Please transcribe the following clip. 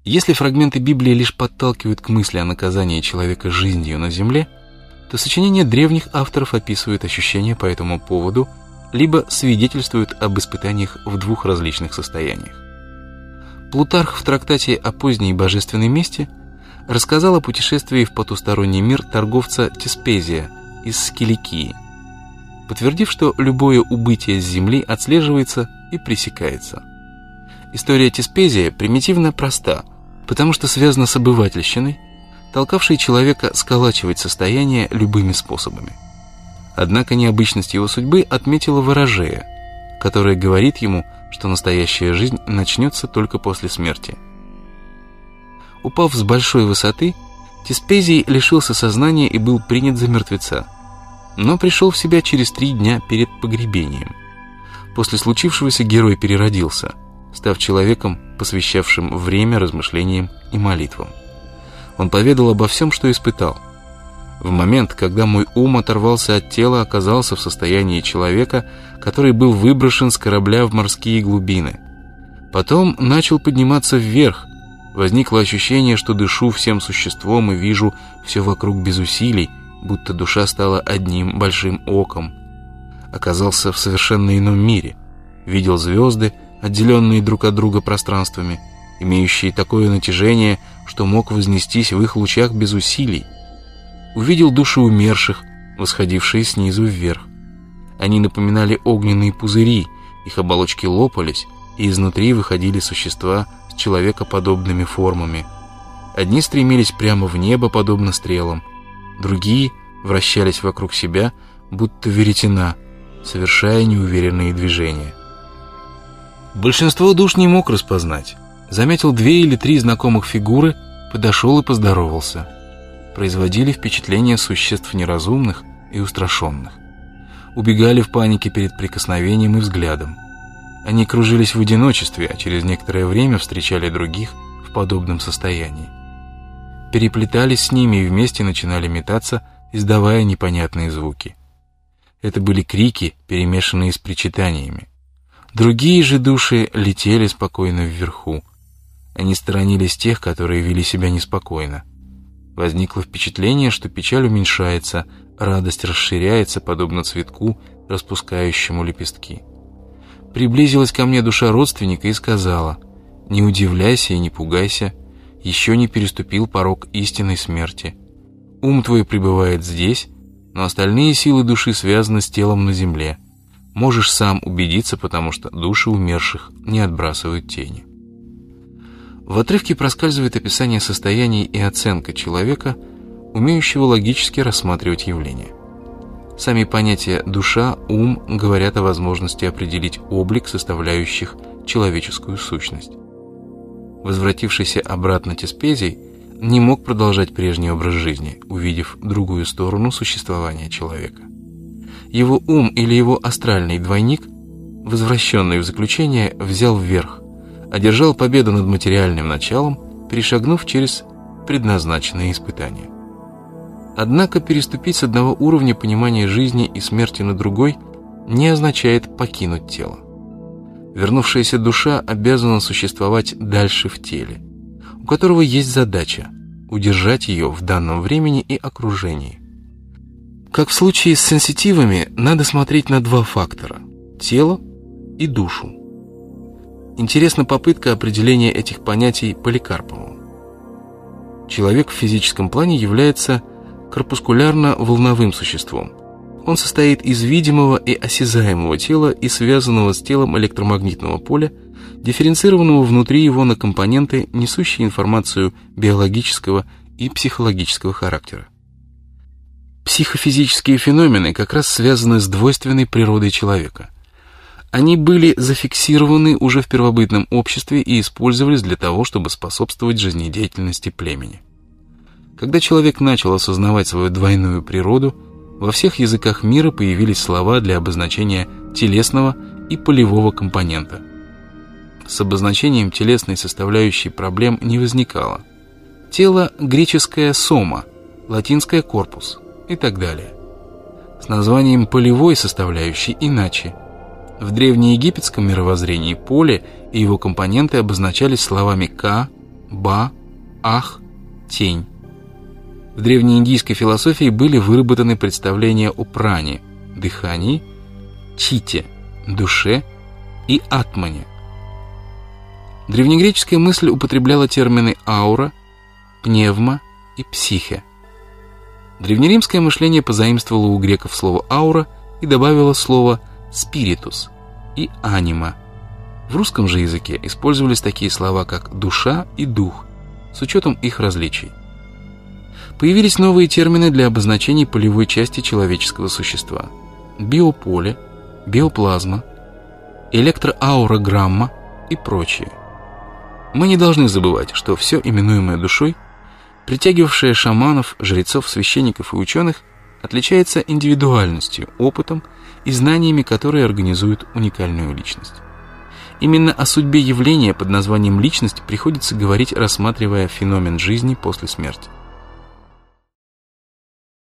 Если фрагменты Библии лишь подталкивают к мысли о наказании человека жизнью на земле, то сочинения древних авторов описывают ощущения по этому поводу, либо свидетельствуют об испытаниях в двух различных состояниях. Плутарх в трактате о поздней божественной мести рассказал о путешествии в потусторонний мир торговца Тиспезия из Киликии, подтвердив, что любое убытие с земли отслеживается и пресекается. История Тиспезия примитивно проста, потому что связана с обывательщиной, толкавшей человека сколачивать состояние любыми способами. Однако необычность его судьбы отметила ворожея, которая говорит ему, что настоящая жизнь начнется только после смерти. Упав с большой высоты, Тиспезий лишился сознания и был принят за мертвеца, но пришел в себя через 3 дня перед погребением. После случившегося герой переродился, став человеком, посвящавшим время размышлениям и молитвам. Он поведал обо всем, что испытал. В момент, когда мой ум оторвался от тела, оказался в состоянии человека, который был выброшен с корабля в морские глубины. Потом начал подниматься вверх. Возникло ощущение, что дышу всем существом и вижу все вокруг без усилий, будто душа стала одним большим оком. Оказался в совершенно ином мире. Видел звезды, отделенные друг от друга пространствами, имеющие такое натяжение, что мог вознестись в их лучах без усилий. Увидел души умерших, восходившие снизу вверх. Они напоминали огненные пузыри, их оболочки лопались, и изнутри выходили существа с человекоподобными формами. Одни стремились прямо в небо, подобно стрелам, другие вращались вокруг себя, будто веретена, совершая неуверенные движения. Большинство душ не мог распознать. Заметил 2 или 3 знакомых фигуры, подошел и поздоровался. Производили впечатление существ неразумных и устрашенных. Убегали в панике перед прикосновением и взглядом. Они кружились в одиночестве, а через некоторое время встречали других в подобном состоянии. Переплетались с ними и вместе начинали метаться, издавая непонятные звуки. Это были крики, перемешанные с причитаниями. Другие же души летели спокойно вверху. Они сторонились тех, которые вели себя неспокойно. Возникло впечатление, что печаль уменьшается, радость расширяется, подобно цветку, распускающему лепестки. Приблизилась ко мне душа родственника и сказала: «Не удивляйся и не пугайся, еще не переступил порог истинной смерти. Ум твой пребывает здесь, но остальные силы души связаны с телом на земле. Можешь сам убедиться, потому что души умерших не отбрасывают тени». В отрывке проскальзывает описание состояний и оценка человека, умеющего логически рассматривать явления. Сами понятия «душа», «ум» говорят о возможности определить облик составляющих человеческую сущность. Возвратившийся обратно Тиспезий не мог продолжать прежний образ жизни, увидев другую сторону существования человека. Его ум или его астральный двойник, возвращенный в заключение, взял вверх, одержал победу над материальным началом, перешагнув через предназначенные испытания. Однако переступить с одного уровня понимания жизни и смерти на другой не означает покинуть тело. Вернувшаяся душа обязана существовать дальше в теле, у которого есть задача удержать ее в данном времени и окружении. Как в случае с сенситивами, надо смотреть на 2 фактора – тело и душу. Интересна попытка определения этих понятий Поликарповым. Человек в физическом плане является корпускулярно-волновым существом. Он состоит из видимого и осязаемого тела и связанного с телом электромагнитного поля, дифференцированного внутри его на компоненты, несущие информацию биологического и психологического характера. Психофизические феномены как раз связаны с двойственной природой человека. Они были зафиксированы уже в первобытном обществе и использовались для того, чтобы способствовать жизнедеятельности племени. Когда человек начал осознавать свою двойную природу, во всех языках мира появились слова для обозначения телесного и полевого компонента. С обозначением телесной составляющей проблем не возникало. Тело греческое «сома», латинское «корпус» и так далее. С названием полевой составляющей иначе. В древнеегипетском мировоззрении поле и его компоненты обозначались словами «ка», ба, ах, тень. В древнеиндийской философии были выработаны представления о пране, дыхании, чите, душе и атмане. Древнегреческая мысль употребляла термины аура, пневма и психе. Древнеримское мышление позаимствовало у греков слово аура и добавило слово спиритус и анима. В русском же языке использовались такие слова, как душа и дух, с учетом их различий. Появились новые термины для обозначений полевой части человеческого существа: биополе, биоплазма, электроаурограмма и прочее. Мы не должны забывать, что все именуемое душой, притягивавшее шаманов, жрецов, священников и ученых, отличается индивидуальностью, опытом и знаниями, которые организуют уникальную личность. Именно о судьбе явления под названием личность приходится говорить, рассматривая феномен жизни после смерти.